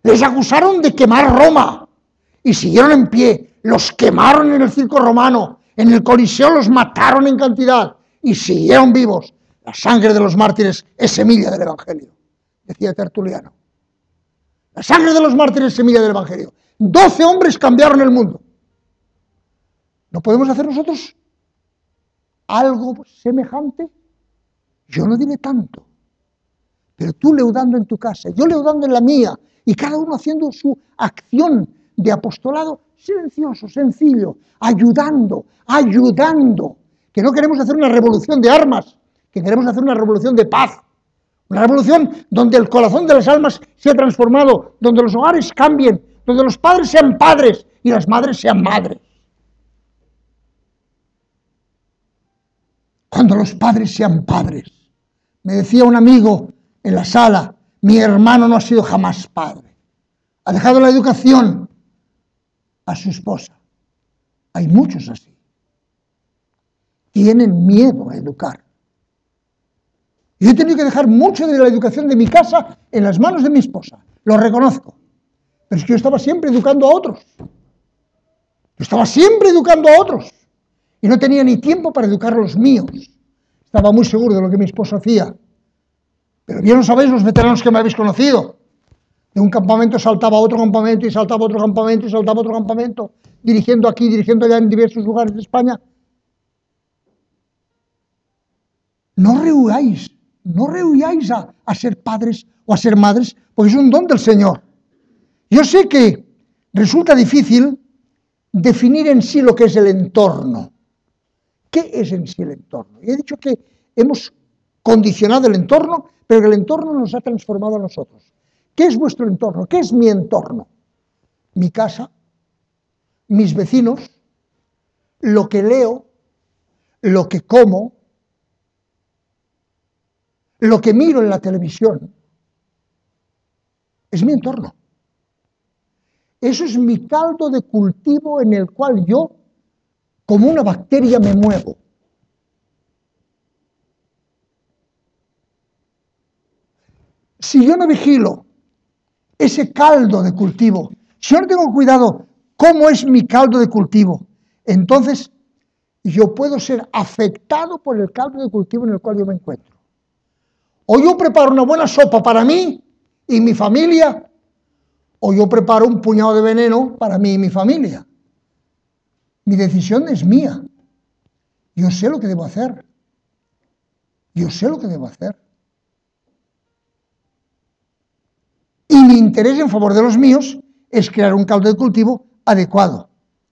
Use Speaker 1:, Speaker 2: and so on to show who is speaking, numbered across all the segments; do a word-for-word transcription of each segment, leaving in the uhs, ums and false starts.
Speaker 1: Les acusaron de quemar Roma y siguieron en pie. Los quemaron en el circo romano, en el Coliseo los mataron en cantidad y siguieron vivos. La sangre de los mártires es semilla del Evangelio, decía Tertuliano. La sangre de los mártires es semilla del Evangelio. Doce hombres cambiaron el mundo. ¿No podemos hacer nosotros algo semejante? Yo no diré tanto, pero tú leudando en tu casa, yo leudando en la mía, y cada uno haciendo su acción de apostolado silencioso, sencillo, ayudando, ayudando, que no queremos hacer una revolución de armas, que queremos hacer una revolución de paz, una revolución donde el corazón de las almas sea transformado, donde los hogares cambien, donde los padres sean padres y las madres sean madres. Cuando los padres sean padres. Me decía un amigo en la sala, mi hermano no ha sido jamás padre. Ha dejado la educación a su esposa. Hay muchos así. Tienen miedo a educar. Yo he tenido que dejar mucho de la educación de mi casa en las manos de mi esposa. Lo reconozco. Pero es que yo estaba siempre educando a otros. Yo estaba siempre educando a otros. Y no tenía ni tiempo para educar a los míos. Estaba muy seguro de lo que mi esposo hacía. Pero bien lo sabéis los veteranos que me habéis conocido. De un campamento saltaba a otro campamento y saltaba a otro campamento y saltaba a otro campamento, dirigiendo aquí, dirigiendo allá en diversos lugares de España. No rehuáis, no rehuáis a, a ser padres o a ser madres, porque es un don del Señor. Yo sé que resulta difícil definir en sí lo que es el entorno. ¿Qué es en sí el entorno? Y he dicho que hemos condicionado el entorno, pero que el entorno nos ha transformado a nosotros. ¿Qué es vuestro entorno? ¿Qué es mi entorno? Mi casa, mis vecinos, lo que leo, lo que como, lo que miro en la televisión. Es mi entorno. Eso es mi caldo de cultivo en el cual yo, como una bacteria, me muevo. Si yo no vigilo ese caldo de cultivo, si yo no tengo cuidado cómo es mi caldo de cultivo, entonces yo puedo ser afectado por el caldo de cultivo en el cual yo me encuentro. O yo preparo una buena sopa para mí y mi familia, o yo preparo un puñado de veneno para mí y mi familia. Mi decisión es mía. Yo sé lo que debo hacer. Yo sé lo que debo hacer. Y mi interés en favor de los míos es crear un caldo de cultivo adecuado.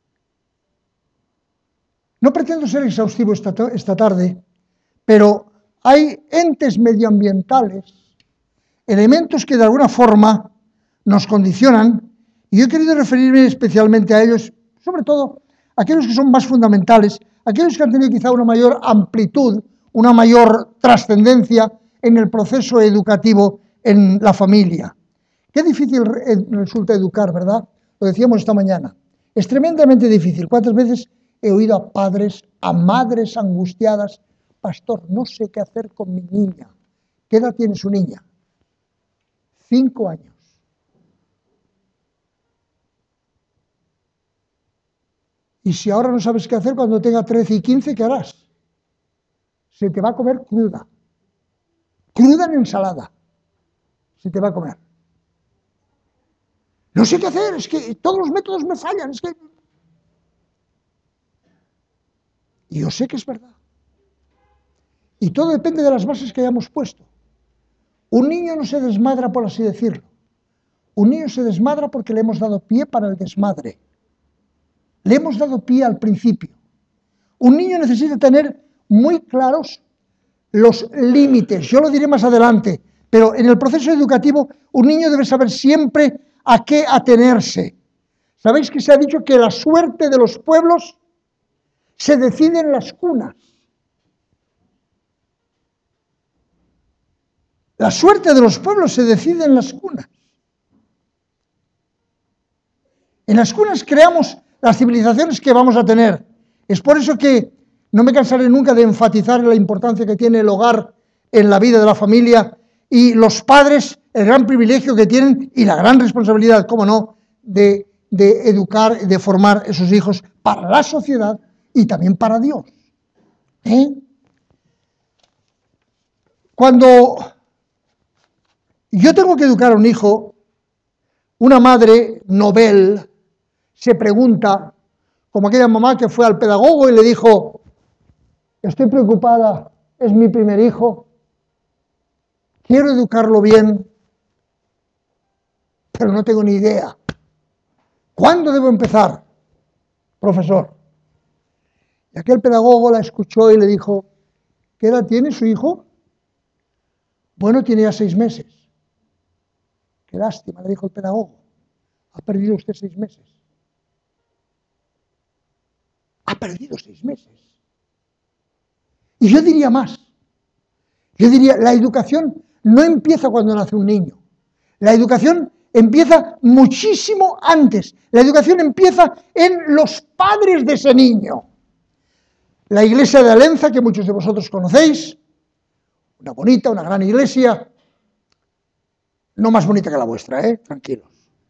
Speaker 1: No pretendo ser exhaustivo esta, esta tarde, pero hay entes medioambientales, elementos que de alguna forma nos condicionan, y yo he querido referirme especialmente a ellos, sobre todo aquellos que son más fundamentales, aquellos que han tenido quizá una mayor amplitud, una mayor trascendencia en el proceso educativo en la familia. Qué difícil resulta educar, ¿verdad? Lo decíamos esta mañana. Es tremendamente difícil. ¿Cuántas veces he oído a padres, a madres angustiadas? Pastor, no sé qué hacer con mi niña. ¿Qué edad tiene su niña? Cinco años. Y si ahora no sabes qué hacer, cuando tenga trece y quince, ¿qué harás? Se te va a comer cruda. Cruda en ensalada. Se te va a comer. No sé qué hacer, es que todos los métodos me fallan, es que... Y yo sé que es verdad. Y todo depende de las bases que hayamos puesto. Un niño no se desmadra, por así decirlo. Un niño se desmadra porque le hemos dado pie para el desmadre. Le hemos dado pie al principio. Un niño necesita tener muy claros los límites. Yo lo diré más adelante, pero en el proceso educativo un niño debe saber siempre a qué atenerse. ¿Sabéis que se ha dicho que la suerte de los pueblos se decide en las cunas? La suerte de los pueblos se decide en las cunas. En las cunas creamos las civilizaciones que vamos a tener. Es por eso que no me cansaré nunca de enfatizar la importancia que tiene el hogar en la vida de la familia, y los padres el gran privilegio que tienen y la gran responsabilidad, cómo no, de, de educar, de formar esos hijos para la sociedad y también para Dios. ¿Eh? Cuando yo tengo que educar a un hijo, una madre novel se pregunta, como aquella mamá que fue al pedagogo y le dijo, estoy preocupada, es mi primer hijo, quiero educarlo bien, pero no tengo ni idea. ¿Cuándo debo empezar, profesor? Y aquel pedagogo la escuchó y le dijo, ¿qué edad tiene su hijo? Bueno, tiene ya seis meses. Qué lástima, le dijo el pedagogo. Ha perdido usted seis meses. Ha perdido seis meses. Y yo diría más. Yo diría, la educación no empieza cuando nace un niño. La educación empieza muchísimo antes. La educación empieza en los padres de ese niño. La iglesia de Alenza, que muchos de vosotros conocéis, una bonita, una gran iglesia, no más bonita que la vuestra, ¿eh? Tranquilos.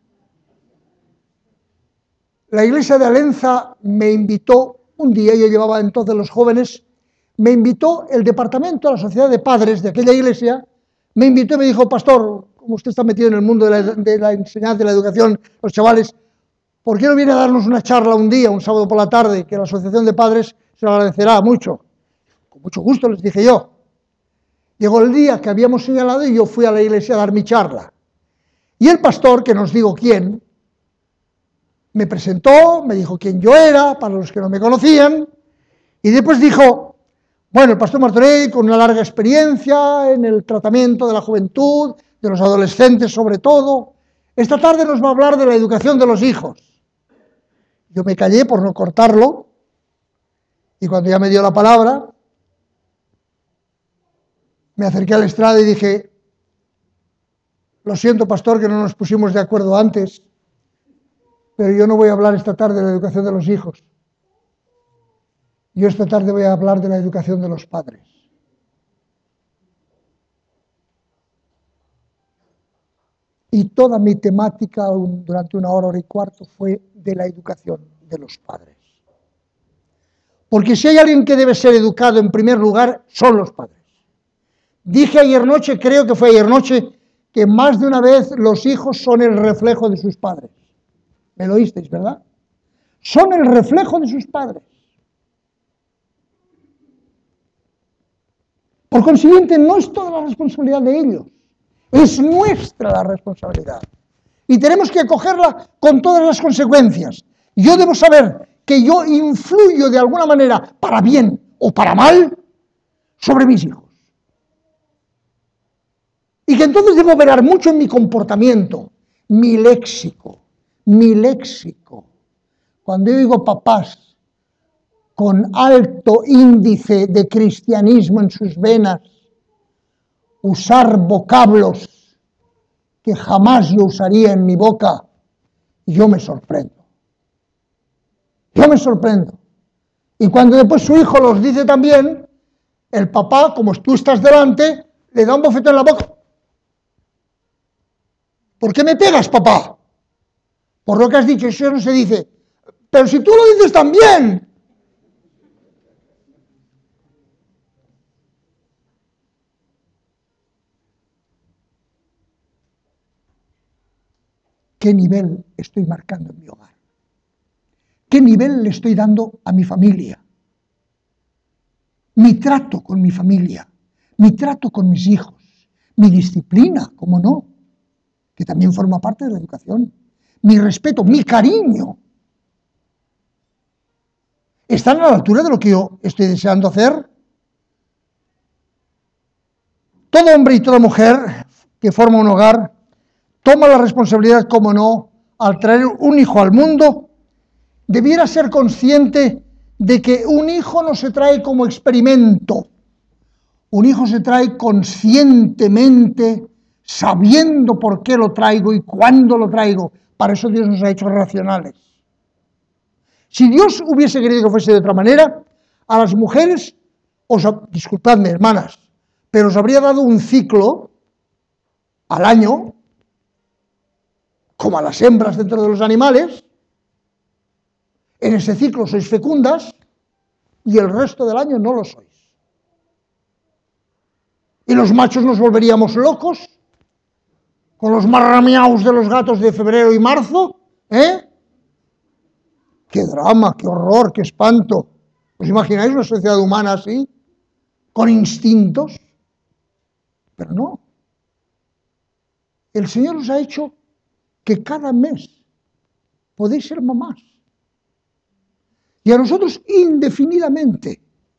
Speaker 1: La iglesia de Alenza me invitó, un día, yo llevaba entonces los jóvenes, me invitó el departamento, la sociedad de padres de aquella iglesia, me invitó y me dijo, pastor, como usted está metido en el mundo de la, de la enseñanza, de la educación, los chavales, ¿por qué no viene a darnos una charla un día, un sábado por la tarde, que la asociación de padres se lo agradecerá mucho? Con mucho gusto, les dije yo. Llegó el día que habíamos señalado y yo fui a la iglesia a dar mi charla. Y el pastor, que no os digo quién, me presentó, me dijo quién yo era, para los que no me conocían, y después dijo, bueno, el pastor Martorell, con una larga experiencia en el tratamiento de la juventud, de los adolescentes sobre todo, esta tarde nos va a hablar de la educación de los hijos. Yo me callé por no cortarlo, y cuando ya me dio la palabra, me acerqué al estrado y dije, lo siento, pastor, que no nos pusimos de acuerdo antes, pero yo no voy a hablar esta tarde de la educación de los hijos. Yo esta tarde voy a hablar de la educación de los padres. Y toda mi temática durante una hora, hora y cuarto fue de la educación de los padres. Porque si hay alguien que debe ser educado en primer lugar, son los padres. Dije ayer noche, creo que fue ayer noche, que más de una vez los hijos son el reflejo de sus padres. ¿Me lo oísteis, verdad? Son el reflejo de sus padres. Por consiguiente, no es toda la responsabilidad de ellos, es nuestra la responsabilidad. Y tenemos que acogerla con todas las consecuencias. Yo debo saber que yo influyo de alguna manera, para bien o para mal, sobre mis hijos. Y que entonces debo velar mucho en mi comportamiento, mi léxico, mi léxico. Cuando yo digo papás con alto índice de cristianismo en sus venas, usar vocablos que jamás yo usaría en mi boca, yo me sorprendo. Yo me sorprendo. Y cuando después su hijo los dice también, el papá, como tú estás delante, le da un bofetón en la boca. ¿Por qué me pegas, papá? Por lo que has dicho, eso no se dice. Pero si tú lo dices también. ¿Qué nivel estoy marcando en mi hogar? ¿Qué nivel le estoy dando a mi familia? Mi trato con mi familia, mi trato con mis hijos, mi disciplina, ¿cómo no? Que también forma parte de la educación. Mi respeto, mi cariño. ¿Están a la altura de lo que yo estoy deseando hacer? Todo hombre y toda mujer que forma un hogar toma la responsabilidad, como no, al traer un hijo al mundo, debiera ser consciente de que un hijo no se trae como experimento. Un hijo se trae conscientemente, sabiendo por qué lo traigo y cuándo lo traigo. Para eso Dios nos ha hecho racionales. Si Dios hubiese querido que fuese de otra manera, a las mujeres, os, disculpadme, hermanas, pero os habría dado un ciclo al año, como a las hembras dentro de los animales. En ese ciclo sois fecundas y el resto del año no lo sois. Y los machos nos volveríamos locos con los marramiaus de los gatos de febrero y marzo, ¿eh? ¡Qué drama, qué horror, qué espanto! ¿Os imagináis una sociedad humana así? Con instintos. Pero no. El Señor os ha hecho que cada mes podéis ser mamás. Y a nosotros indefinidamente.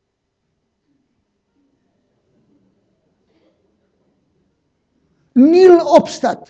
Speaker 1: Nil obstat.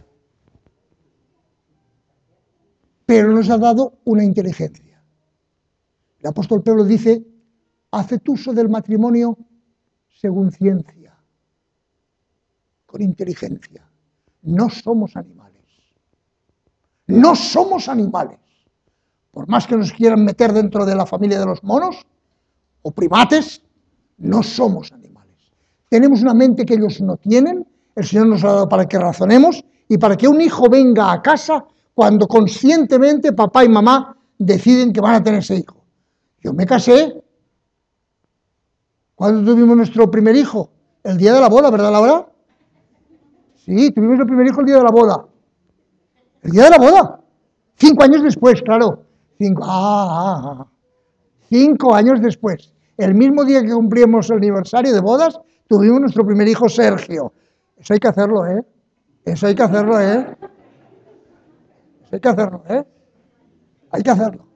Speaker 1: Pero nos ha dado una inteligencia. El apóstol Pedro dice, haced uso del matrimonio según ciencia, con inteligencia. No somos animales. No somos animales. Por más que nos quieran meter dentro de la familia de los monos o primates, no somos animales. Tenemos una mente que ellos no tienen, el Señor nos ha dado para que razonemos y para que un hijo venga a casa cuando conscientemente papá y mamá deciden que van a tener ese hijo. Yo me casé. ¿Cuándo tuvimos nuestro primer hijo? El día de la boda, ¿verdad, Laura? Sí, tuvimos el primer hijo el día de la boda. El día de la boda. Cinco años después, claro. Cinco, ah, ah, ah. Cinco años después. El mismo día que cumplimos el aniversario de bodas, tuvimos nuestro primer hijo, Sergio. Eso hay que hacerlo, ¿eh? Eso hay que hacerlo, ¿eh? Eso hay que hacerlo, ¿eh? Hay que hacerlo.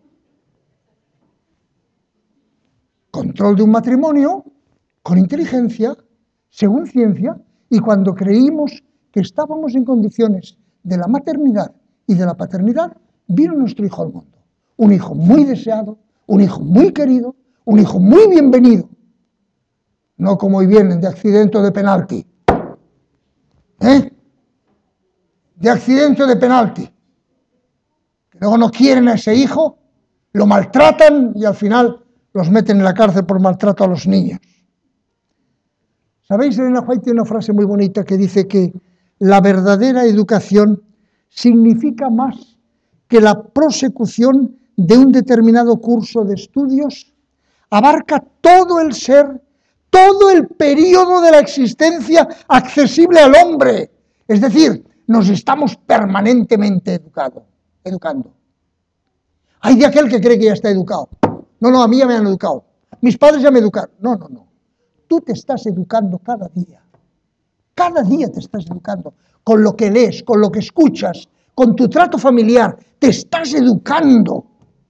Speaker 1: Control de un matrimonio con inteligencia, según ciencia, y cuando creímos que estábamos en condiciones de la maternidad y de la paternidad, vino nuestro hijo al mundo. Un hijo muy deseado, un hijo muy querido, un hijo muy bienvenido. No como hoy vienen de accidente o de penalti. ¿Eh? De accidente o de penalti. Que luego no quieren a ese hijo, lo maltratan y al final los meten en la cárcel por maltrato a los niños. ¿Sabéis? Elena White tiene una frase muy bonita que dice que la verdadera educación significa más que la prosecución de un determinado curso de estudios, abarca todo el ser, todo el periodo de la existencia accesible al hombre. Es decir, nos estamos permanentemente educado, educando. Hay de aquel que cree que ya está educado. No, no, a mí ya me han educado. Mis padres ya me educaron. No, no, no. Tú te estás educando cada día. Cada día te estás educando. Con lo que lees, con lo que escuchas, con tu trato familiar. Te estás educando.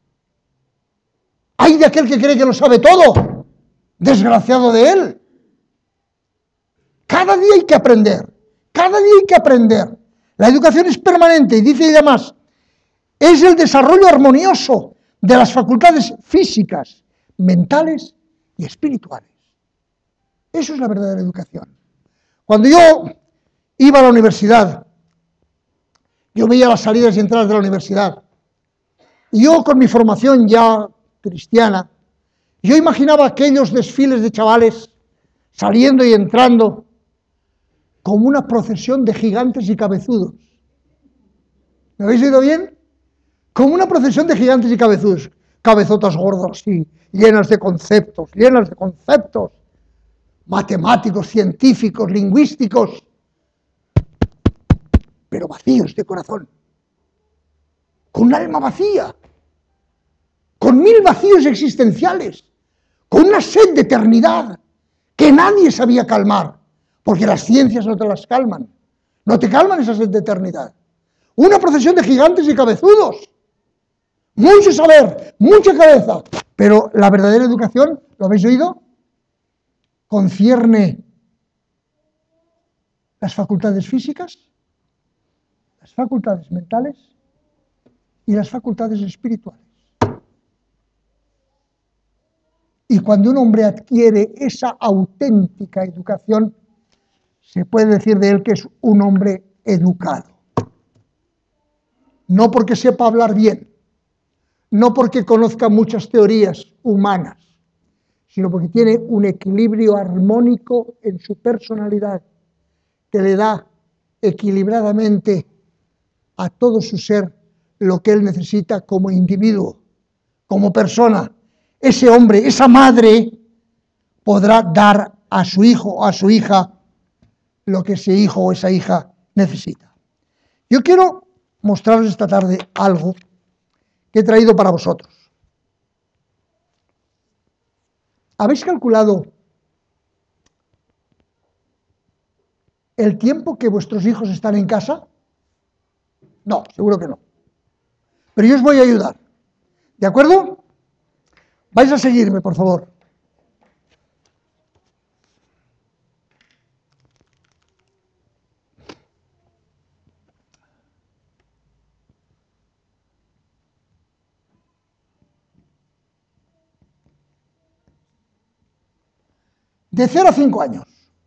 Speaker 1: Hay de aquel que cree que lo sabe todo. Desgraciado de él. Cada día hay que aprender. Cada día hay que aprender. La educación es permanente y dice ella más. Es el desarrollo armonioso de las facultades físicas, mentales y espirituales. Eso es la verdadera educación. Cuando yo iba a la universidad, yo veía las salidas y entradas de la universidad, y yo con mi formación ya cristiana, yo imaginaba aquellos desfiles de chavales saliendo y entrando como una procesión de gigantes y cabezudos. ¿Me habéis oído bien? Como una procesión de gigantes y cabezudos, cabezotas gordas y llenas de conceptos, llenas de conceptos, matemáticos, científicos, lingüísticos, pero vacíos de corazón, con un alma vacía, con mil vacíos existenciales, con una sed de eternidad que nadie sabía calmar, porque las ciencias no te las calman, no te calman esa sed de eternidad. Una procesión de gigantes y cabezudos, mucho saber, mucha cabeza, pero la verdadera educación, ¿lo habéis oído? Concierne las facultades físicas, las facultades mentales y las facultades espirituales. Y cuando un hombre adquiere esa auténtica educación, se puede decir de él que es un hombre educado. No porque sepa hablar bien, no porque conozca muchas teorías humanas, sino porque tiene un equilibrio armónico en su personalidad que le da equilibradamente a todo su ser lo que él necesita como individuo, como persona, ese hombre, esa madre, podrá dar a su hijo o a su hija lo que ese hijo o esa hija necesita. Yo quiero mostraros esta tarde algo que he traído para vosotros. ¿Habéis calculado el tiempo que vuestros hijos están en casa? No, seguro que no. Pero yo os voy a ayudar. ¿De acuerdo? Vais a seguirme, por favor. De cero a cinco años.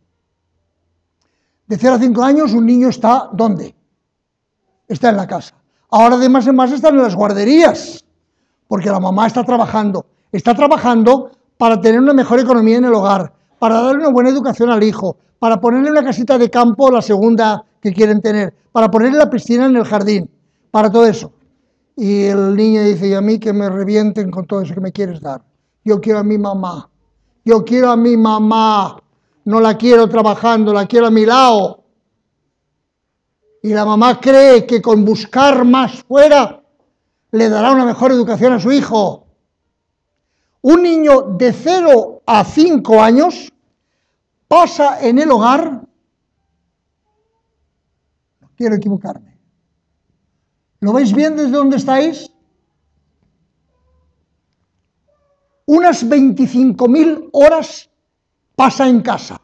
Speaker 1: De cero a cinco años un niño está, ¿dónde? Está en la casa. Ahora de más en más están en las guarderías, porque la mamá está trabajando. Está trabajando para tener una mejor economía en el hogar, para darle una buena educación al hijo, para ponerle una casita de campo, la segunda que quieren tener, para ponerle la piscina en el jardín, para todo eso. Y el niño dice, y a mí que me revienten con todo eso que me quieres dar. Yo quiero a mi mamá. Yo quiero a mi mamá. No la quiero trabajando, la quiero a mi lado. Y la mamá cree que con buscar más fuera le dará una mejor educación a su hijo. Un niño de cero a cinco años pasa en el hogar, no quiero equivocarme, ¿lo veis bien desde donde estáis? Unas veinticinco mil horas pasa en casa.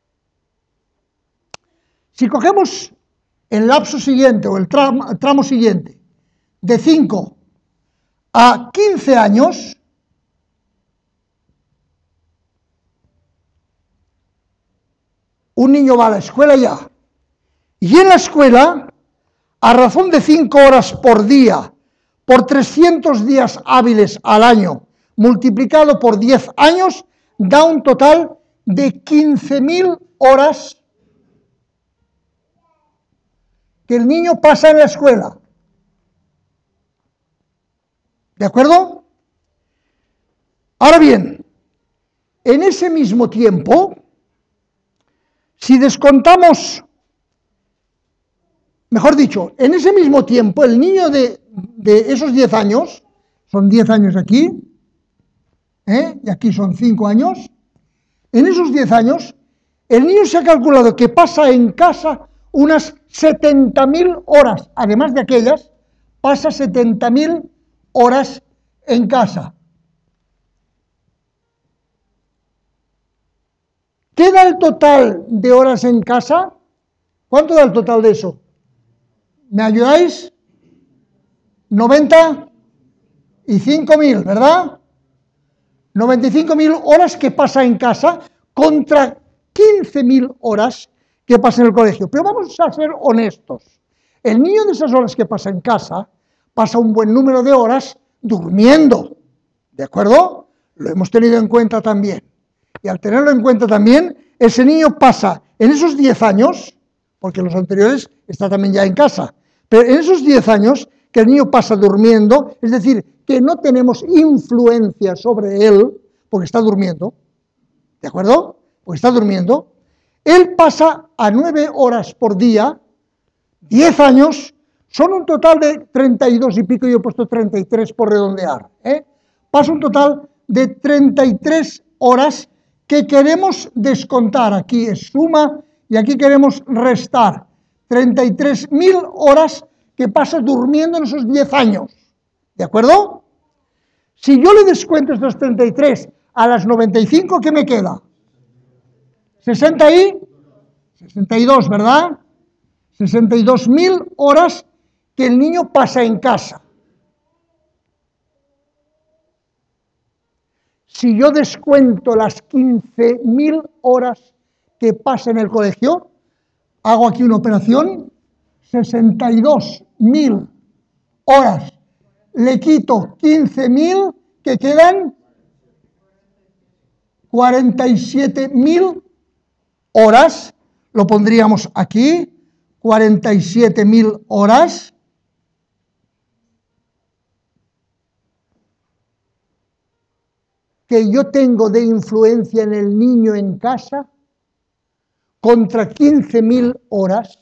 Speaker 1: Si cogemos el lapso siguiente o el tramo, el tramo siguiente, de cinco a quince años, un niño va a la escuela ya, y en la escuela, a razón de cinco horas por día, por trescientos días hábiles al año, multiplicado por diez años, da un total de quince mil horas que el niño pasa en la escuela. ¿De acuerdo? Ahora bien, en ese mismo tiempo, si descontamos, mejor dicho, en ese mismo tiempo, el niño de, de esos diez años, son diez años aquí, ¿eh? Y aquí son cinco años, en esos diez años, el niño se ha calculado que pasa en casa unas setenta mil horas, además de aquellas, pasa setenta mil horas en casa. ¿Qué da el total de horas en casa? ¿Cuánto da el total de eso? ¿Me ayudáis? noventa y cinco mil, ¿verdad? noventa y cinco mil horas que pasa en casa contra quince mil horas que pasa en el colegio. Pero vamos a ser honestos. El niño de esas horas que pasa en casa pasa un buen número de horas durmiendo. ¿De acuerdo? Lo hemos tenido en cuenta también. Y al tenerlo en cuenta también, ese niño pasa en esos diez años, porque los anteriores está también ya en casa, pero en esos diez años que el niño pasa durmiendo, es decir, que no tenemos influencia sobre él, porque está durmiendo, ¿de acuerdo? Porque está durmiendo, él pasa a nueve horas por día, diez años, son un total de treinta y dos y pico, yo he puesto treinta y tres por redondear, ¿eh? Pasa un total de treinta y tres horas que queremos descontar, aquí es suma y aquí queremos restar, treinta y tres mil horas que pasa durmiendo en esos diez años, ¿de acuerdo? Si yo le descuento estos treinta y tres a las noventa y cinco, ¿qué me queda? sesenta y sesenta y dos, ¿verdad? sesenta y dos mil horas que el niño pasa en casa. Si yo descuento las quince mil horas que pasa en el colegio, hago aquí una operación, sesenta y dos mil horas, le quito quince mil, que quedan cuarenta y siete mil horas, lo pondríamos aquí, cuarenta y siete mil horas. Que yo tengo de influencia en el niño en casa contra quince mil horas.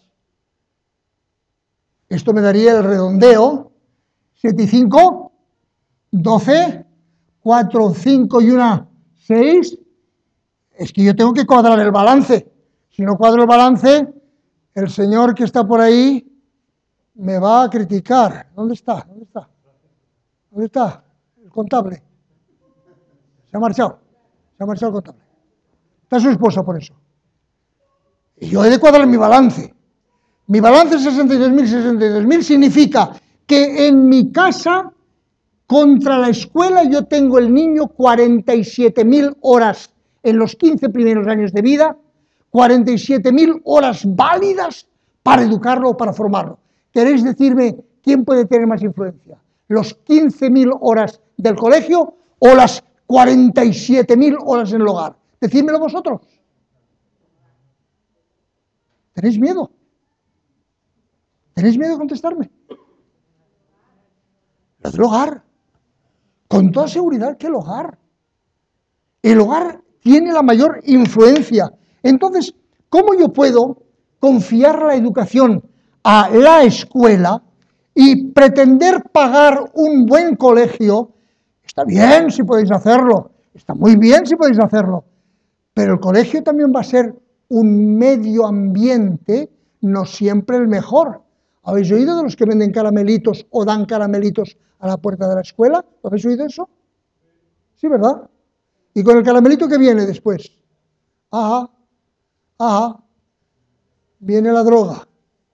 Speaker 1: Esto me daría el redondeo, siete y cinco, doce, cuatro, cinco y una, seis. Es que yo tengo que cuadrar el balance. Si no cuadro el balance, el señor que está por ahí me va a criticar. ¿Dónde está? ¿Dónde está? ¿Dónde está el contable? Se ha marchado. Se ha marchado el contable. Está su esposa por eso. Y yo he de cuadrar mi balance. Mi balance sesenta y dos mil, sesenta y dos mil significa que en mi casa, contra la escuela, yo tengo el niño cuarenta y siete mil horas en los quince primeros años de vida, cuarenta y siete mil horas válidas para educarlo o para formarlo. ¿Queréis decirme quién puede tener más influencia? ¿Los quince mil horas del colegio o las cuarenta y siete mil horas en el hogar? Decídmelo vosotros. ¿Tenéis miedo? ¿Tenéis miedo de contestarme? Lo del hogar. Con toda seguridad que el hogar. El hogar tiene la mayor influencia. Entonces, ¿cómo yo puedo confiar la educación a la escuela y pretender pagar un buen colegio? Está bien si podéis hacerlo, está muy bien si podéis hacerlo, pero el colegio también va a ser un medio ambiente, no siempre el mejor. ¿Habéis oído de los que venden caramelitos o dan caramelitos a la puerta de la escuela? ¿Habéis oído eso? Sí, ¿verdad? ¿Y con el caramelito qué viene después? Ajá, ajá, viene la droga.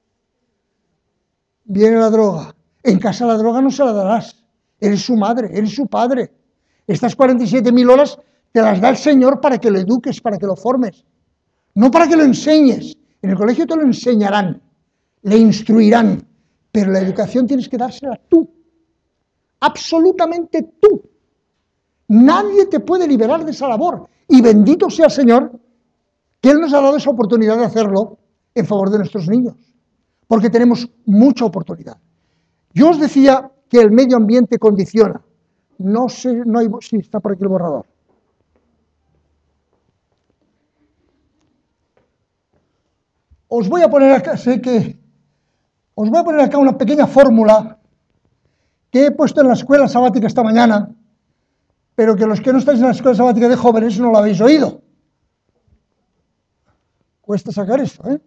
Speaker 1: Viene la droga. En casa la droga no se la darás. Eres su madre, eres su padre. Estas cuarenta y siete mil horas te las da el Señor para que lo eduques, para que lo formes. No para que lo enseñes. En el colegio te lo enseñarán, le instruirán, pero la educación tienes que dársela tú. Absolutamente tú. Nadie te puede liberar de esa labor. Y bendito sea el Señor que Él nos ha dado esa oportunidad de hacerlo en favor de nuestros niños. Porque tenemos mucha oportunidad. Yo os decía que el medio ambiente condiciona. No sé, no hay, sí, está por aquí el borrador. Os voy a poner acá, sé que, os voy a poner acá una pequeña fórmula que he puesto en la escuela sabática esta mañana, pero que los que no estáis en la escuela sabática de jóvenes no lo habéis oído. Cuesta sacar esto, ¿eh?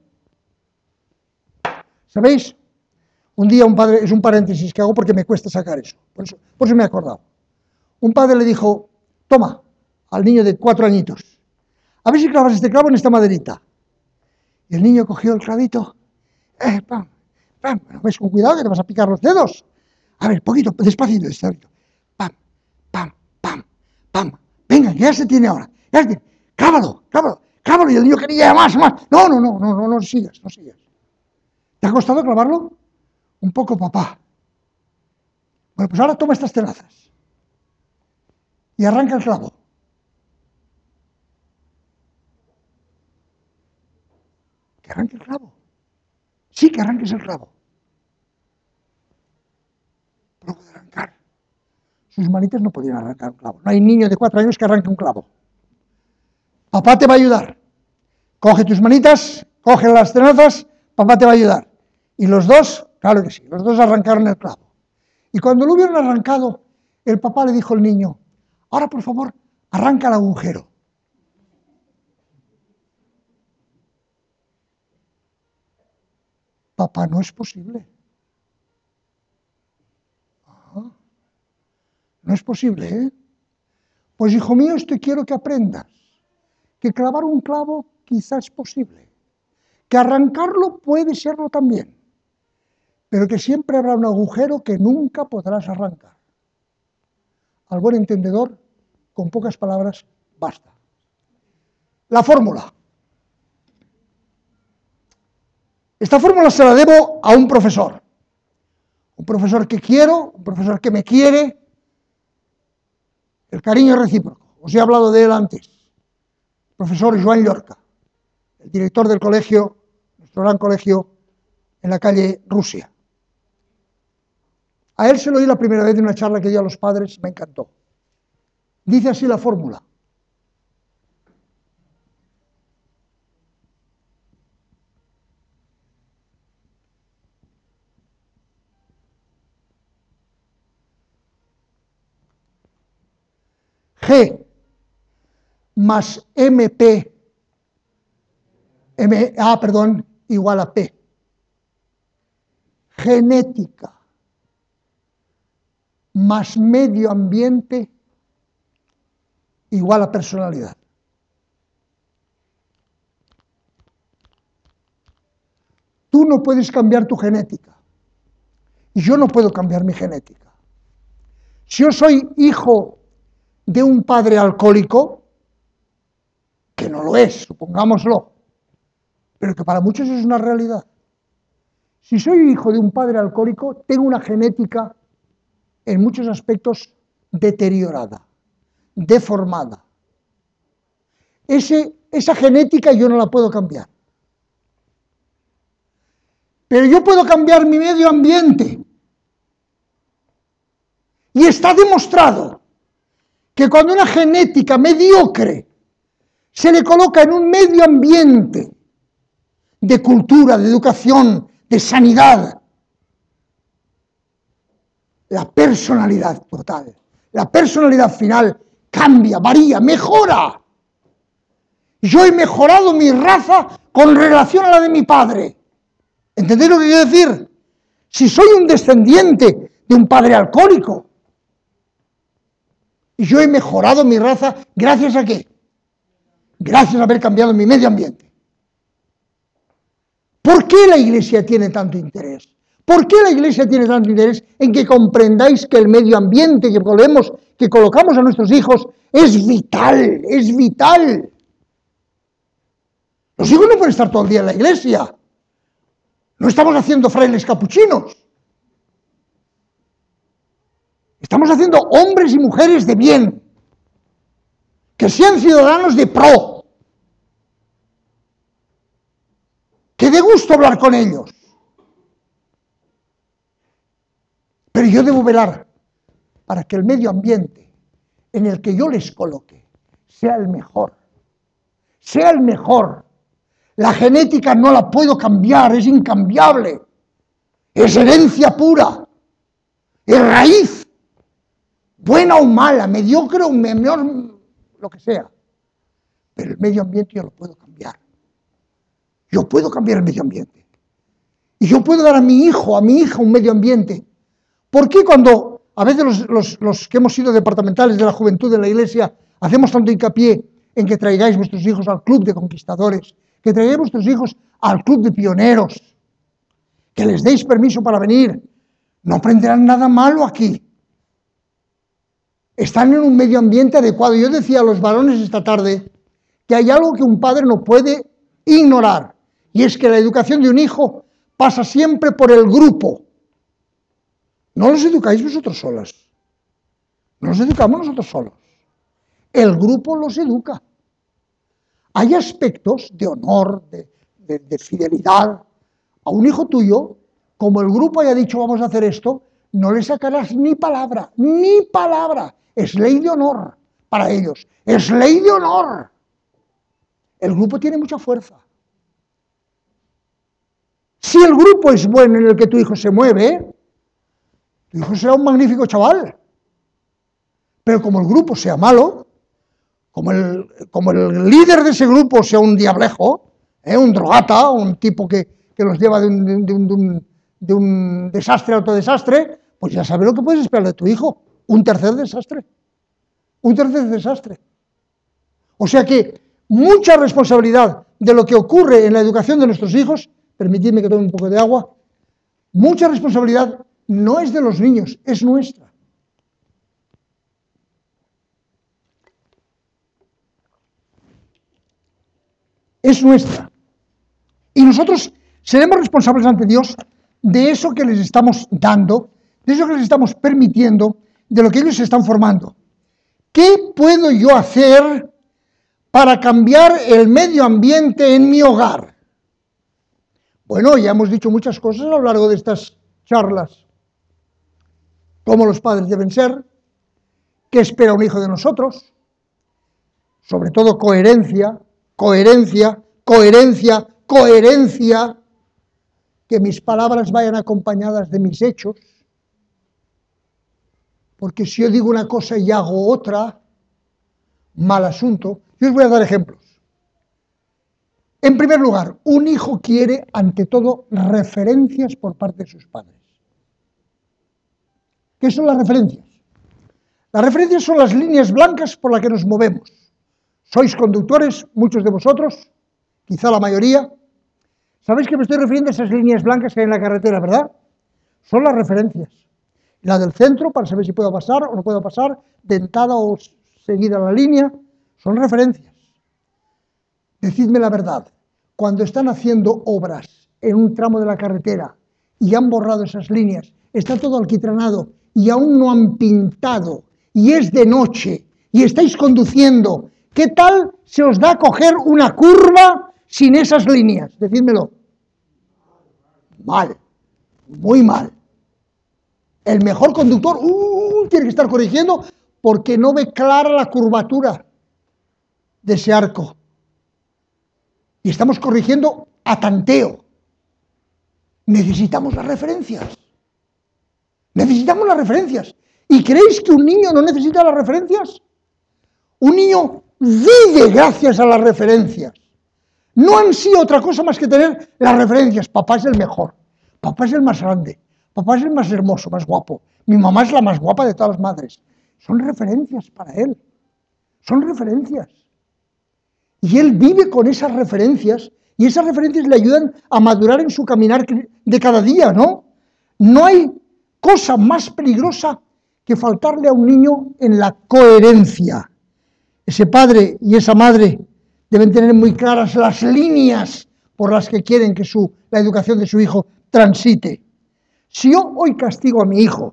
Speaker 1: ¿Sabéis? Un día un padre, es un paréntesis que hago porque me cuesta sacar eso, por eso, por eso me he acordado. Un padre le dijo, toma, al niño de cuatro añitos, a ver si clavas este clavo en esta maderita. Y el niño cogió el clavito, eh, pam, pam, ves con cuidado que te vas a picar los dedos. A ver, poquito, despacito, despacito. Pam, pam, pam, pam. Venga, que ya se tiene ahora, ya se tiene. Clávalo, clávalo, clávalo. Y el niño quería más, más. No, no, no, no, no, no sigas, no sigas. ¿Te ha costado clavarlo? Un poco, papá. Bueno, pues ahora toma estas tenazas y arranca el clavo. Que arranque el clavo. Sí, que arranques el clavo. No puede arrancar. Sus manitas no podían arrancar un clavo. No hay niño de cuatro años que arranque un clavo. Papá te va a ayudar. Coge tus manitas, coge las tenazas, papá te va a ayudar. Y los dos, claro que sí, los dos arrancaron el clavo. Y cuando lo hubieron arrancado, el papá le dijo al niño, ahora por favor, arranca el agujero. Papá, no es posible. Ajá. No es posible, ¿eh? Pues hijo mío, esto quiero que aprendas, que clavar un clavo quizás es posible, que arrancarlo puede serlo también, pero que siempre habrá un agujero que nunca podrás arrancar. Al buen entendedor, con pocas palabras, basta. La fórmula. Esta fórmula se la debo a un profesor. Un profesor que quiero, un profesor que me quiere. El cariño recíproco. Os he hablado de él antes. El profesor Joan Llorca, el director del colegio, nuestro gran colegio en la calle Rusia. A él se lo oí la primera vez en una charla que dio a los padres, me encantó. Dice así la fórmula. G más M P, M, A, perdón, igual a P. Genética más medio ambiente igual a personalidad. Tú no puedes cambiar tu genética y yo no puedo cambiar mi genética. Si yo soy hijo de un padre alcohólico, que no lo es, supongámoslo, pero que para muchos es una realidad. Si soy hijo de un padre alcohólico, tengo una genética en muchos aspectos deteriorada, deformada. Ese, esa genética yo no la puedo cambiar. Pero yo puedo cambiar mi medio ambiente. Y está demostrado que cuando una genética mediocre se le coloca en un medio ambiente de cultura, de educación, de sanidad, la personalidad total, la personalidad final cambia, varía, mejora. Yo he mejorado mi raza con relación a la de mi padre. ¿Entendéis lo que quiero decir? Si soy un descendiente de un padre alcohólico, y yo he mejorado mi raza, ¿gracias a qué? Gracias a haber cambiado mi medio ambiente. ¿Por qué la Iglesia tiene tanto interés? ¿Por qué la Iglesia tiene tanto interés en que comprendáis que el medio ambiente que, colemos, que colocamos a nuestros hijos es vital, es vital? Los hijos no pueden estar todo el día en la Iglesia. No estamos haciendo frailes capuchinos. Estamos haciendo hombres y mujeres de bien, que sean ciudadanos de pro, que dé gusto hablar con ellos. Pero yo debo velar para que el medio ambiente en el que yo les coloque sea el mejor, sea el mejor. La genética no la puedo cambiar, es incambiable, es herencia pura, es raíz, buena o mala, mediocre o menor, lo que sea. Pero el medio ambiente yo lo puedo cambiar. Yo puedo cambiar el medio ambiente. Y yo puedo dar a mi hijo, a mi hija un medio ambiente. ¿Por qué cuando a veces los, los, los que hemos sido departamentales de la juventud de la Iglesia hacemos tanto hincapié en que traigáis vuestros hijos al club de conquistadores, que traigáis vuestros hijos al club de pioneros, que les deis permiso para venir? No aprenderán nada malo aquí. Están en un medio ambiente adecuado. Yo decía a los varones esta tarde que hay algo que un padre no puede ignorar, y es que la educación de un hijo pasa siempre por el grupo. No los educáis vosotros solos. No los educamos nosotros solos. El grupo los educa. Hay aspectos de honor, de, de, de fidelidad. A un hijo tuyo, como el grupo haya dicho vamos a hacer esto, no le sacarás ni palabra, ni palabra. Es ley de honor para ellos. Es ley de honor. El grupo tiene mucha fuerza. Si el grupo es bueno en el que tu hijo se mueve, tu hijo será un magnífico chaval. Pero como el grupo sea malo, como el, como el líder de ese grupo sea un diablejo, ¿eh? un drogata, un tipo que, que los lleva de un, de, un, de, un, de un desastre a otro desastre, pues ya sabes lo que puedes esperar de tu hijo. Un tercer desastre. Un tercer desastre. O sea que mucha responsabilidad de lo que ocurre en la educación de nuestros hijos, permitidme que tome un poco de agua, mucha responsabilidad no es de los niños, es nuestra. Es nuestra. Y nosotros seremos responsables ante Dios de eso que les estamos dando, de eso que les estamos permitiendo, de lo que ellos se están formando. ¿Qué puedo yo hacer para cambiar el medio ambiente en mi hogar? Bueno, ya hemos dicho muchas cosas a lo largo de estas charlas. Cómo los padres deben ser, qué espera un hijo de nosotros, sobre todo coherencia, coherencia, coherencia, coherencia, que mis palabras vayan acompañadas de mis hechos, porque si yo digo una cosa y hago otra, mal asunto. Yo os voy a dar ejemplos. En primer lugar, un hijo quiere, ante todo, referencias por parte de sus padres. ¿Qué son las referencias? Las referencias son las líneas blancas por las que nos movemos. Sois conductores, muchos de vosotros, quizá la mayoría. ¿Sabéis que me estoy refiriendo a esas líneas blancas que hay en la carretera, verdad? Son las referencias. La del centro, para saber si puedo pasar o no puedo pasar, dentada o seguida la línea, son referencias. Decidme la verdad, cuando están haciendo obras en un tramo de la carretera y han borrado esas líneas, está todo alquitranado y aún no han pintado, y es de noche, y estáis conduciendo, ¿qué tal se os da coger una curva sin esas líneas? Decídmelo. Mal, muy mal. El mejor conductor uh, tiene que estar corrigiendo porque no ve clara la curvatura de ese arco. Y estamos corrigiendo a tanteo. Necesitamos las referencias. Necesitamos las referencias. ¿Y creéis que un niño no necesita las referencias? Un niño vive gracias a las referencias. No han sido otra cosa más que tener las referencias. Papá es el mejor. Papá es el más grande. Papá es el más hermoso, más guapo. Mi mamá es la más guapa de todas las madres. Son referencias para él. Son referencias. Y él vive con esas referencias, y esas referencias le ayudan a madurar en su caminar de cada día, ¿no? No hay cosa más peligrosa que faltarle a un niño en la coherencia. Ese padre y esa madre deben tener muy claras las líneas por las que quieren que su, la educación de su hijo transite. Si yo hoy castigo a mi hijo,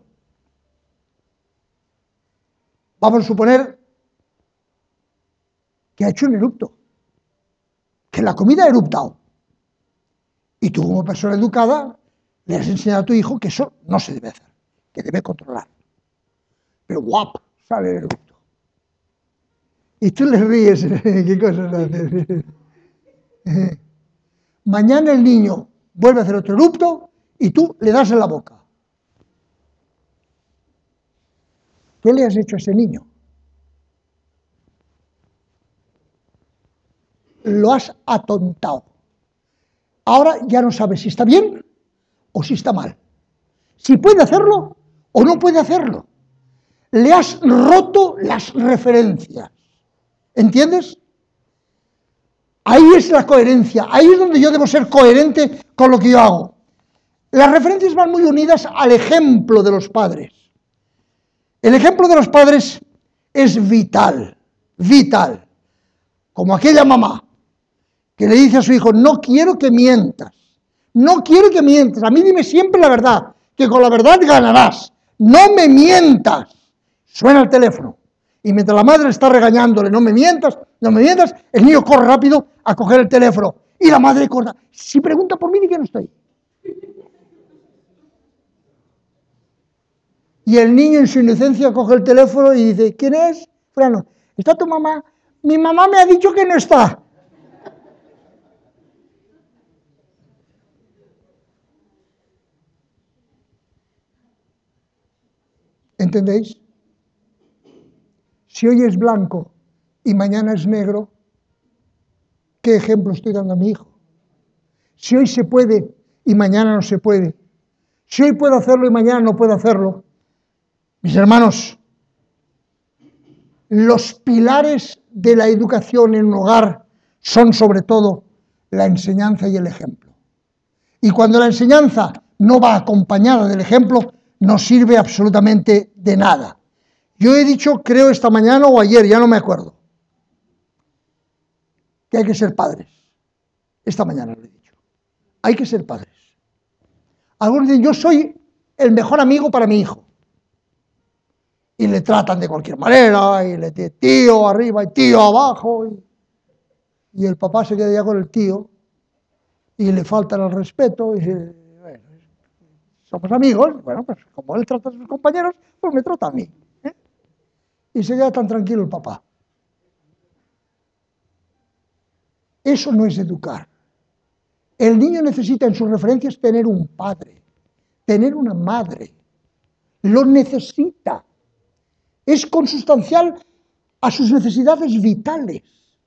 Speaker 1: vamos a suponer que ha hecho un erupto, que la comida ha eruptado, y tú como persona educada le has enseñado a tu hijo que eso no se debe hacer, que debe controlar. Pero guap, sale el erupto. Y tú le ríes, ¿qué cosas haces? Mañana el niño vuelve a hacer otro erupto y tú le das en la boca. ¿Qué le has hecho a ese niño? Lo has atontado. Ahora ya no sabes si está bien o si está mal. Si puede hacerlo o no puede hacerlo. Le has roto las referencias. ¿Entiendes? Ahí es la coherencia. Ahí es donde yo debo ser coherente con lo que yo hago. Las referencias van muy unidas al ejemplo de los padres. El ejemplo de los padres es vital, vital. Como aquella mamá que le dice a su hijo, no quiero que mientas, no quiero que mientas, a mí dime siempre la verdad, que con la verdad ganarás, no me mientas. Suena el teléfono, y mientras la madre está regañándole, no me mientas, no me mientas, el niño corre rápido a coger el teléfono, y la madre corta, si pregunta por mí, di que no estoy. Y el niño en su inocencia coge el teléfono y dice, ¿quién es? Fulano, ¿está tu mamá? Mi mamá me ha dicho que no está. ¿Entendéis? Si hoy es blanco y mañana es negro, ¿qué ejemplo estoy dando a mi hijo? Si hoy se puede y mañana no se puede, si hoy puedo hacerlo y mañana no puedo hacerlo, mis hermanos, los pilares de la educación en un hogar son sobre todo la enseñanza y el ejemplo. Y cuando la enseñanza no va acompañada del ejemplo, no sirve absolutamente de nada. Yo he dicho, creo esta mañana o ayer, ya no me acuerdo, que hay que ser padres. Esta mañana lo he dicho. Hay que ser padres. Algunos dicen, yo soy el mejor amigo para mi hijo. Y le tratan de cualquier manera, y le dicen tío arriba y tío abajo. Y, y el papá se queda ya con el tío. y le faltan al respeto, y bueno, somos amigos, bueno, pues como él trata a sus compañeros, pues me trata a mí. ¿eh? Y se queda tan tranquilo el papá. Eso no es educar. El niño necesita en sus referencias tener un padre, tener una madre. Lo necesita. Es consustancial a sus necesidades vitales.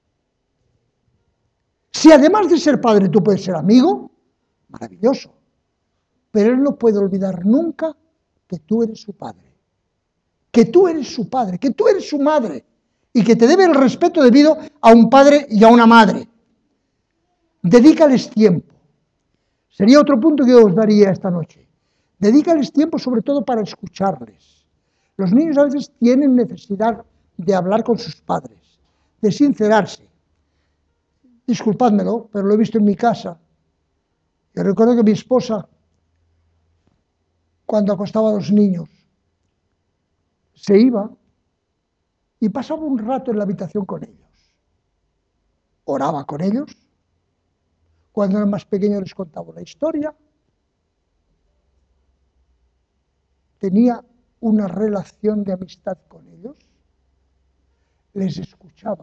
Speaker 1: Si además de ser padre tú puedes ser amigo, maravilloso. Pero él no puede olvidar nunca que tú eres su padre. Que tú eres su padre, que tú eres su madre. Y que te debe el respeto debido a un padre y a una madre. Dedícales tiempo. Sería otro punto que yo os daría esta noche. Dedícales tiempo sobre todo para escucharles. Los niños a veces tienen necesidad de hablar con sus padres, de sincerarse. Disculpadmelo, pero lo he visto en mi casa. Yo recuerdo que mi esposa, cuando acostaba a los niños, se iba y pasaba un rato en la habitación con ellos. Oraba con ellos. Cuando eran más pequeños les contaba una historia. Tenía una relación de amistad con ellos. Les escuchaba.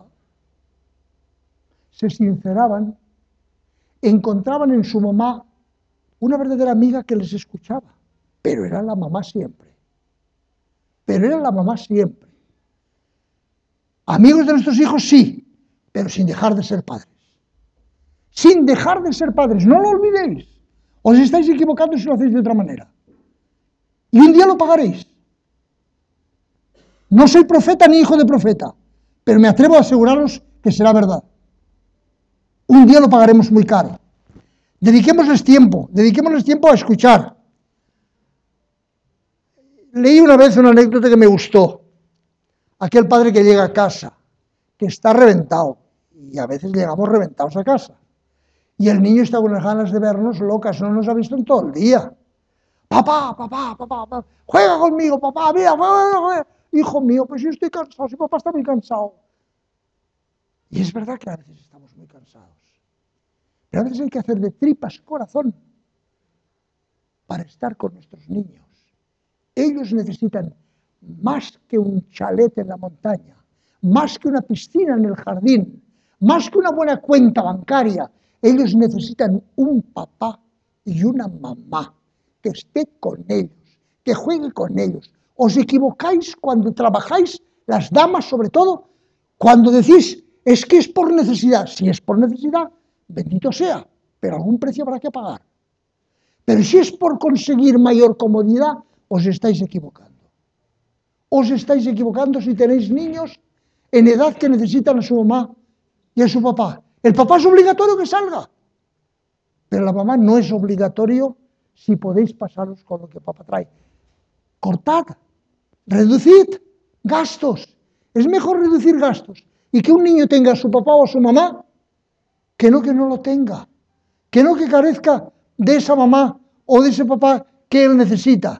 Speaker 1: Se sinceraban. Encontraban en su mamá una verdadera amiga que les escuchaba. Pero era la mamá siempre. Pero era la mamá siempre. Amigos de nuestros hijos sí, pero sin dejar de ser padres. Sin dejar de ser padres, no lo olvidéis. Os estáis equivocando si lo hacéis de otra manera. Y un día lo pagaréis. No soy profeta ni hijo de profeta, pero me atrevo a aseguraros que será verdad. Un día lo pagaremos muy caro. Dediquémosles tiempo, dediquémosles tiempo a escuchar. Leí una vez una anécdota que me gustó. Aquel padre que llega a casa, que está reventado, y a veces llegamos reventados a casa. Y el niño está con las ganas de vernos locas, no nos ha visto en todo el día. Papá, papá, papá, papá, juega conmigo, papá, mira, juega, juega. Hijo mío, pues yo estoy cansado, si papá está muy cansado. Y es verdad que a veces estamos muy cansados. Pero a veces hay que hacer de tripas corazón para estar con nuestros niños. Ellos necesitan más que un chalet en la montaña, más que una piscina en el jardín, más que una buena cuenta bancaria. Ellos necesitan un papá y una mamá que esté con ellos, que juegue con ellos. Os equivocáis cuando trabajáis, las damas sobre todo, cuando decís, es que es por necesidad. Si es por necesidad, bendito sea, pero algún precio habrá que pagar. Pero si es por conseguir mayor comodidad, os estáis equivocando. Os estáis equivocando si tenéis niños en edad que necesitan a su mamá y a su papá. El papá es obligatorio que salga, pero la mamá no es obligatorio si podéis pasaros con lo que papá trae. Cortad, reducid gastos. Es mejor reducir gastos y que un niño tenga a su papá o a su mamá que no que no lo tenga, que no que carezca de esa mamá o de ese papá que él necesita.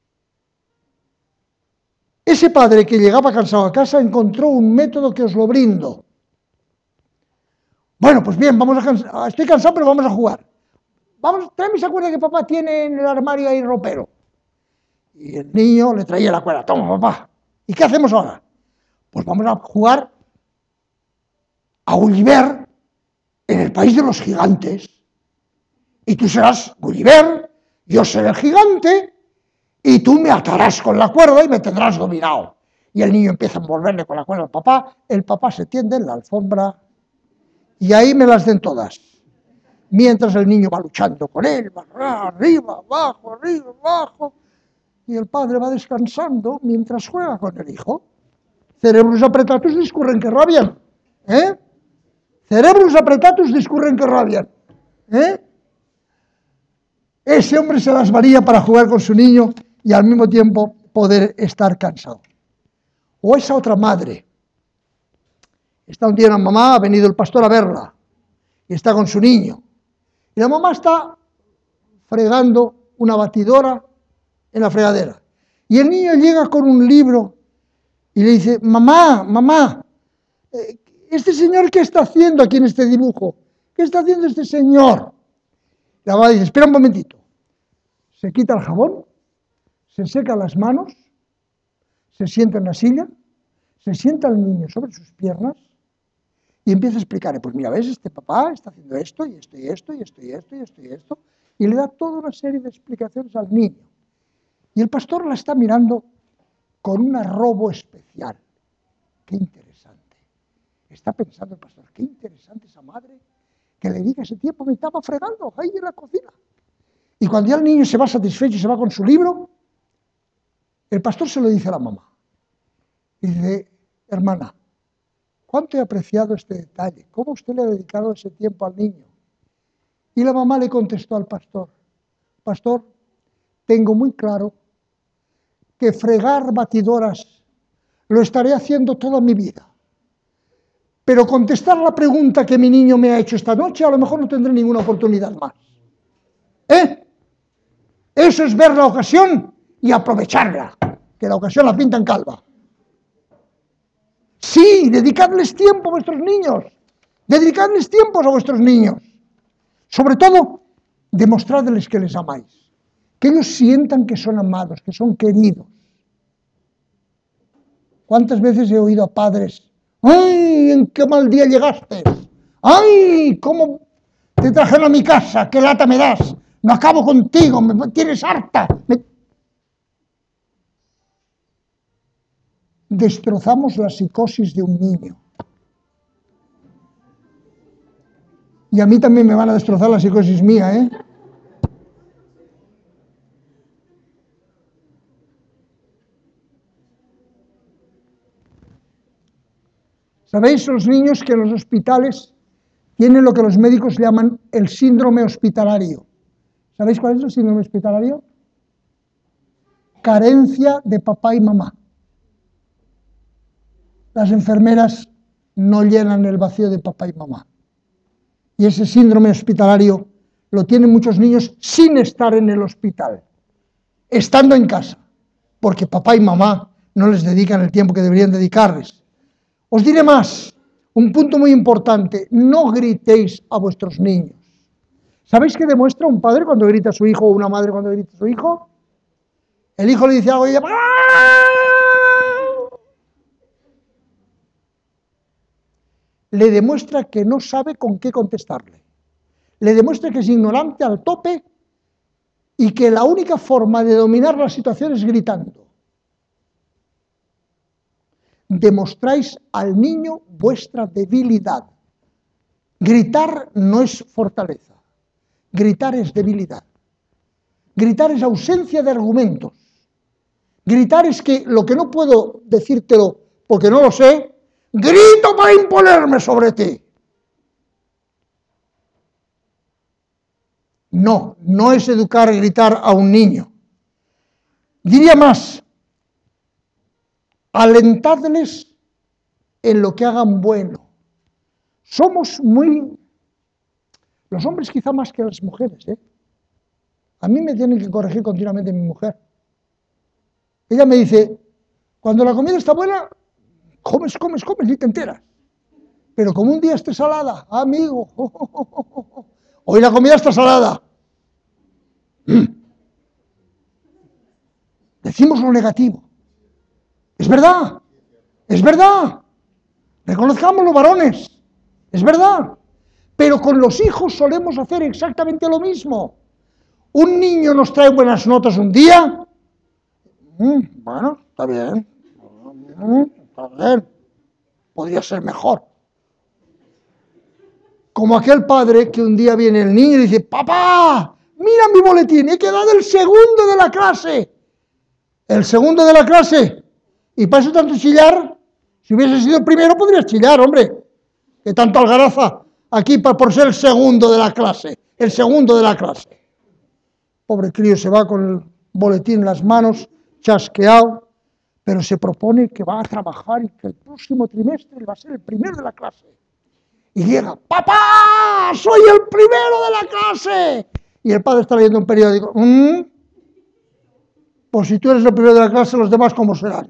Speaker 1: Ese padre que llegaba cansado a casa encontró un método que os lo brindo. Bueno, pues bien, vamos a cansar. Estoy cansado, pero vamos a jugar. Vamos, tráeme esa cuerda que papá tiene en el armario ahí ropero. Y el niño le traía la cuerda. Toma, papá. ¿Y qué hacemos ahora? Pues vamos a jugar a Gulliver en el país de los gigantes. Y tú serás Gulliver, yo seré el gigante, y tú me atarás con la cuerda y me tendrás dominado. Y el niño empieza a envolverle con la cuerda al papá, el papá se tiende en la alfombra y ahí me las den todas. Mientras el niño va luchando con él, va arriba, abajo, arriba, abajo, y el padre va descansando mientras juega con el hijo. Cerebros apretatus discurren que rabian. ¿Eh? Cerebros apretatus discurren que rabian. ¿Eh? Ese hombre se las varía para jugar con su niño y al mismo tiempo poder estar cansado. O esa otra madre. Está un día una mamá, ha venido el pastor a verla y está con su niño. Y la mamá está fregando una batidora en la fregadera. Y el niño llega con un libro y le dice, mamá, mamá, ¿este señor qué está haciendo aquí en este dibujo? ¿Qué está haciendo este señor? La mamá dice, espera un momentito. Se quita el jabón, se seca las manos, se sienta en la silla, se sienta el niño sobre sus piernas y empieza a explicarle, pues mira, ves, este papá está haciendo esto y esto y esto y esto y esto y esto y esto, y le da toda una serie de explicaciones al niño. Y el pastor la está mirando con un arrobo especial. Qué interesante. Está pensando el pastor, qué interesante esa madre que le diga ese tiempo, me estaba fregando ahí en la cocina. Y cuando ya el niño se va satisfecho y se va con su libro, el pastor se lo dice a la mamá. Y dice, hermana, ¿cuánto he apreciado este detalle? ¿Cómo usted le ha dedicado ese tiempo al niño? Y la mamá le contestó al pastor, pastor, tengo muy claro que fregar batidoras lo estaré haciendo toda mi vida. Pero contestar la pregunta que mi niño me ha hecho esta noche, a lo mejor no tendré ninguna oportunidad más. ¿Eh? Eso es ver la ocasión y aprovecharla, que la ocasión la pintan calva. Sí, dedicadles tiempo a vuestros niños, dedicadles tiempos a vuestros niños. Sobre todo, demostradles que les amáis, que ellos sientan que son amados, que son queridos. ¿Cuántas veces he oído a padres, ¡ay, en qué mal día llegaste! ¡Ay, cómo te trajeron a mi casa! ¡Qué lata me das! No acabo contigo, me tienes harta. Me... Destrozamos la psicosis de un niño. Y a mí también me van a destrozar la psicosis mía, ¿eh? ¿Sabéis los niños que en los hospitales tienen lo que los médicos llaman el síndrome hospitalario? ¿Sabéis cuál es el síndrome hospitalario? Carencia de papá y mamá. Las enfermeras no llenan el vacío de papá y mamá. Y ese síndrome hospitalario lo tienen muchos niños sin estar en el hospital, estando en casa, porque papá y mamá no les dedican el tiempo que deberían dedicarles. Os diré más, un punto muy importante, no gritéis a vuestros niños. ¿Sabéis qué demuestra un padre cuando grita a su hijo o una madre cuando grita a su hijo? El hijo le dice algo y ella... le demuestra que no sabe con qué contestarle. Le demuestra que es ignorante al tope y que la única forma de dominar la situación es gritando. Demostráis al niño vuestra debilidad. Gritar no es fortaleza, gritar es debilidad. Gritar es ausencia de argumentos. Gritar es que lo que no puedo decírtelo porque no lo sé, grito para imponerme sobre ti. No, no es educar y gritar a un niño. Diría más, alentadles en lo que hagan bueno. Somos muy... Los hombres quizá más que las mujeres, ¿eh? A mí me tienen que corregir continuamente mi mujer. Ella me dice, cuando la comida está buena, comes, comes, comes y te enteras. Pero como un día esté salada, amigo, oh, oh, oh, oh, oh. Hoy la comida está salada. Mm. Decimos lo negativo. Es verdad, es verdad. Reconozcamos los varones, es verdad. Pero con los hijos solemos hacer exactamente lo mismo. Un niño nos trae buenas notas un día. Mm, bueno, está bien. Mm, está bien. Podría ser mejor. Como aquel padre que un día viene el niño y dice, papá, mira mi boletín, he quedado el segundo de la clase. El segundo de la clase. Y para eso tanto chillar. Si hubiese sido el primero podrías chillar, hombre. Que tanto algaraza aquí por ser el segundo de la clase. El segundo de la clase. Pobre crío se va con el boletín en las manos, chasqueado, pero se propone que va a trabajar y que el próximo trimestre va a ser el primero de la clase. Y llega, ¡papá! ¡Soy el primero de la clase! Y el padre está leyendo un periódico. ¿Mm? Pues si tú eres el primero de la clase, los demás, ¿cómo serán?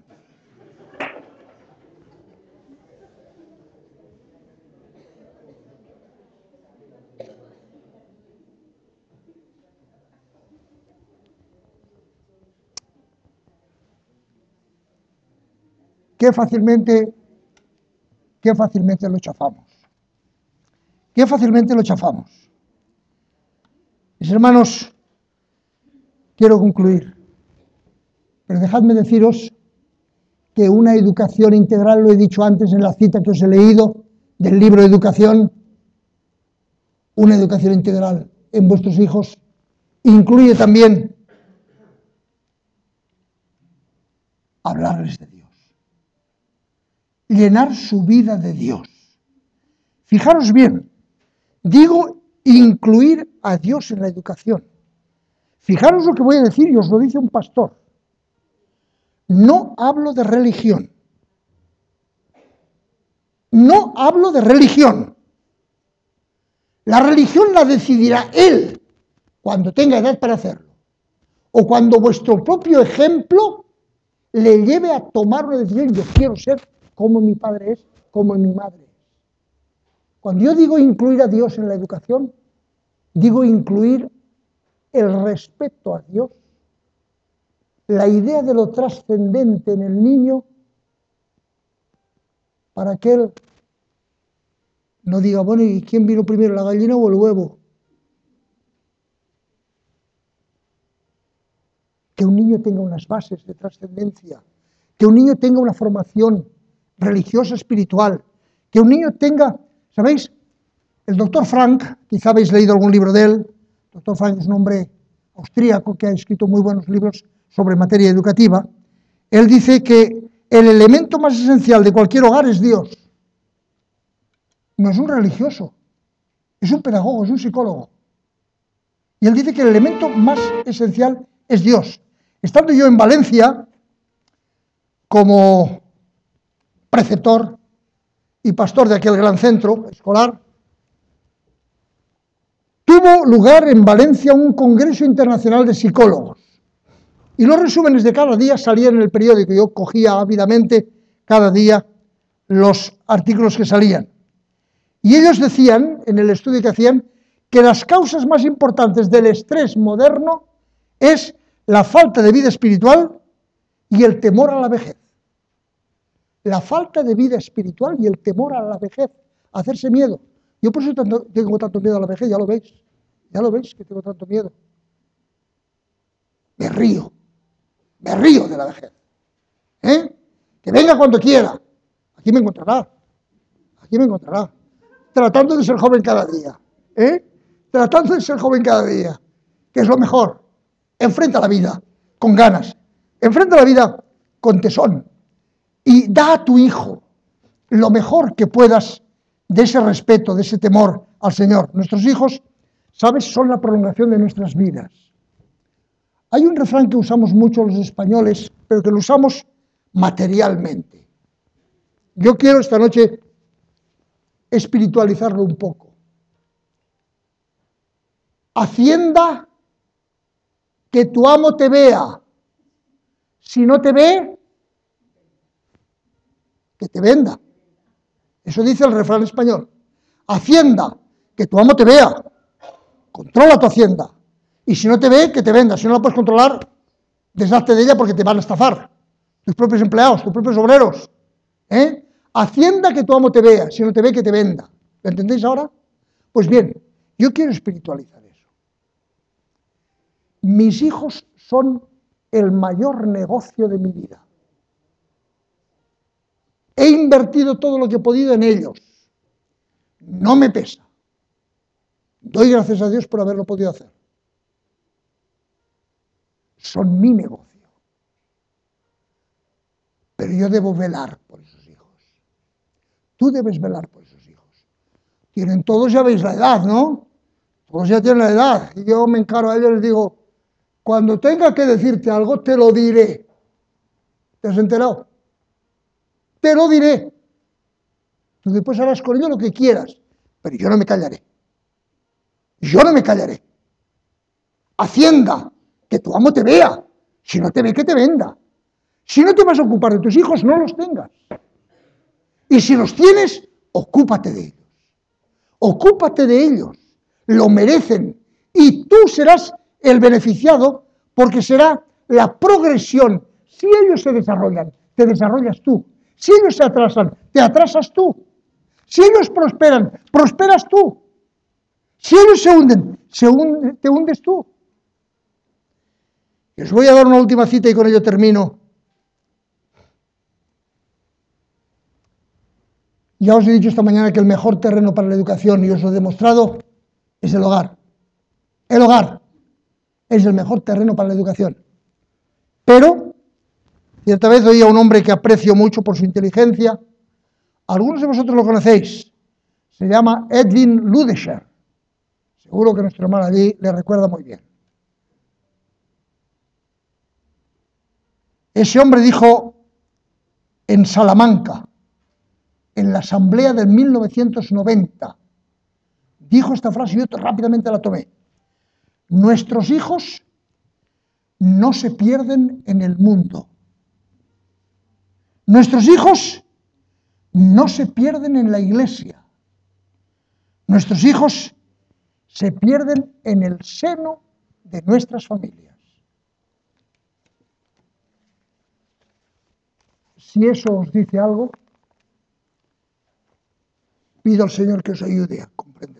Speaker 1: qué fácilmente, qué fácilmente lo chafamos. Qué fácilmente lo chafamos. Mis hermanos, quiero concluir, pero dejadme deciros que una educación integral, lo he dicho antes en la cita que os he leído del libro de educación, una educación integral en vuestros hijos incluye también hablarles de Dios, llenar su vida de Dios. Fijaros bien, digo incluir a Dios en la educación. Fijaros lo que voy a decir y os lo dice un pastor. No hablo de religión. No hablo de religión. La religión la decidirá él cuando tenga edad para hacerlo. O cuando vuestro propio ejemplo le lleve a tomar una decisión. Yo quiero ser como mi padre es, como mi madre es. Cuando yo digo incluir a Dios en la educación, digo incluir el respeto a Dios, la idea de lo trascendente en el niño, para que él no diga, bueno, ¿y quién vino primero, la gallina o el huevo? Que un niño tenga unas bases de trascendencia, que un niño tenga una formación religiosa, espiritual, que un niño tenga, ¿sabéis? El doctor Frank, quizá habéis leído algún libro de él, el doctor Frank es un hombre austríaco que ha escrito muy buenos libros sobre materia educativa. Él dice que el elemento más esencial de cualquier hogar es Dios. No es un religioso, es un pedagogo, es un psicólogo. Y él dice que el elemento más esencial es Dios. Estando yo en Valencia como preceptor y pastor de aquel gran centro escolar, tuvo lugar en Valencia un congreso internacional de psicólogos. Y los resúmenes de cada día salían en el periódico. Yo cogía ávidamente cada día los artículos que salían. Y ellos decían, en el estudio que hacían, que las causas más importantes del estrés moderno es la falta de vida espiritual y el temor a la vejez. La falta de vida espiritual y el temor a la vejez, a hacerse miedo. Yo por eso tanto, tengo tanto miedo a la vejez, ya lo veis. Ya lo veis que tengo tanto miedo. Me río. Me río de la vejez. ¿Eh? Que venga cuando quiera. Aquí me encontrará. Aquí me encontrará. Tratando de ser joven cada día. ¿Eh? Tratando de ser joven cada día. Que es lo mejor. Enfrenta la vida con ganas. Enfrenta la vida con tesón. Y da a tu hijo lo mejor que puedas de ese respeto, de ese temor al Señor. Nuestros hijos, ¿sabes?, son la prolongación de nuestras vidas. Hay un refrán que usamos mucho los españoles, pero que lo usamos materialmente. Yo quiero esta noche espiritualizarlo un poco. Hacienda que tu amo te vea. Si no te ve, que te venda. Eso dice el refrán español. Hacienda que tu amo te vea. Controla tu hacienda. Y si no te ve, que te venda. Si no la puedes controlar, deshazte de ella porque te van a estafar. Tus propios empleados, tus propios obreros. ¿Eh? Hacienda que tu amo te vea. Si no te ve, que te venda. ¿Lo entendéis ahora? Pues bien, yo quiero espiritualizar eso. Mis hijos son el mayor negocio de mi vida. He invertido todo lo que he podido en ellos. No me pesa. Doy gracias a Dios por haberlo podido hacer. Son mi negocio. Pero yo debo velar por esos hijos. Tú debes velar por esos hijos. Tienen todos, ya veis la edad, ¿no? Todos ya tienen la edad. Y yo me encaro a ellos y les digo, cuando tenga que decirte algo, te lo diré. ¿Te has enterado? Te lo diré. Tú después harás con ello lo que quieras, pero yo no me callaré. Yo no me callaré. Hacienda, que tu amo te vea. Si no te ve, que te venda. Si no te vas a ocupar de tus hijos, no los tengas. Y si los tienes, ocúpate de ellos. Ocúpate de ellos. Lo merecen. Y tú serás el beneficiado porque será la progresión. Si ellos se desarrollan, te desarrollas tú. Si ellos se atrasan, te atrasas tú. Si ellos prosperan, prosperas tú. Si ellos se hunden, se hunde, te hundes tú. Y os voy a dar una última cita y con ello termino. Ya os he dicho esta mañana que el mejor terreno para la educación, y os lo he demostrado, es el hogar. El hogar es el mejor terreno para la educación. Pero, cierta vez oí a un hombre que aprecio mucho por su inteligencia. Algunos de vosotros lo conocéis. Se llama Edwin Ludescher. Seguro que nuestro hermano allí le recuerda muy bien. Ese hombre dijo en Salamanca, en la asamblea del mil novecientos noventa, dijo esta frase y yo rápidamente la tomé. Nuestros hijos no se pierden en el mundo. Nuestros hijos no se pierden en la iglesia. Nuestros hijos se pierden en el seno de nuestras familias. Si eso os dice algo, pido al Señor que os ayude a comprenderlo.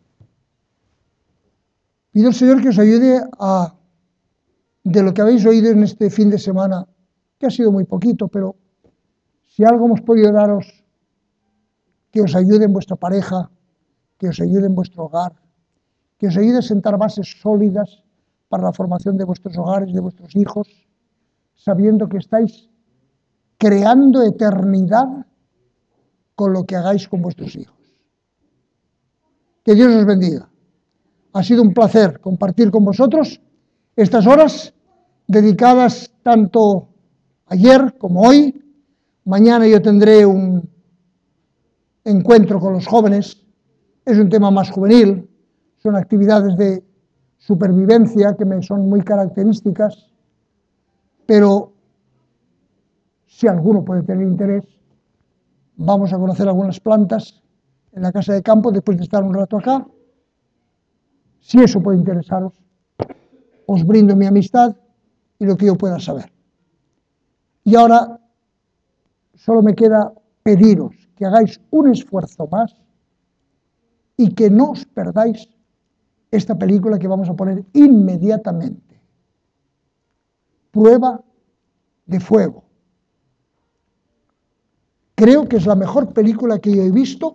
Speaker 1: Pido al Señor que os ayude a, de lo que habéis oído en este fin de semana, que ha sido muy poquito, pero si algo hemos podido daros, que os ayude en vuestra pareja, que os ayude en vuestro hogar, que os ayude a sentar bases sólidas para la formación de vuestros hogares, de vuestros hijos, sabiendo que estáis creando eternidad con lo que hagáis con vuestros hijos. Que Dios os bendiga. Ha sido un placer compartir con vosotros estas horas dedicadas tanto ayer como hoy. Mañana yo tendré un encuentro con los jóvenes. Es un tema más juvenil. Son actividades de supervivencia que me son muy características. Pero si alguno puede tener interés, vamos a conocer algunas plantas en la casa de campo después de estar un rato acá. Si eso puede interesaros, os brindo mi amistad y lo que yo pueda saber. Y ahora solo me queda pediros que hagáis un esfuerzo más y que no os perdáis esta película que vamos a poner inmediatamente. Prueba de fuego. Creo que es la mejor película que yo he visto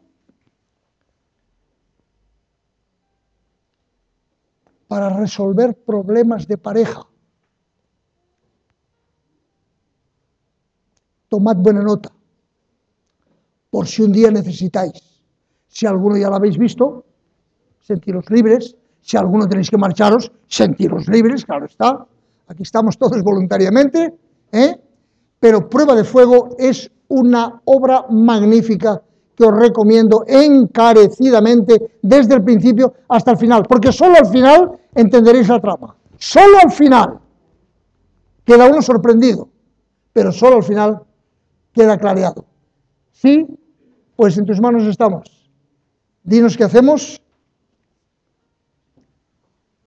Speaker 1: para resolver problemas de pareja. Tomad buena nota, por si un día necesitáis. Si alguno ya lo habéis visto, sentiros libres. Si alguno tenéis que marcharos, sentiros libres, claro está. Aquí estamos todos voluntariamente, ¿eh? Pero Prueba de Fuego es una obra magnífica que os recomiendo encarecidamente desde el principio hasta el final, porque solo al final entenderéis la trama. Solo al final queda uno sorprendido, pero solo al final queda clareado. Sí, pues en tus manos estamos. Dinos qué hacemos.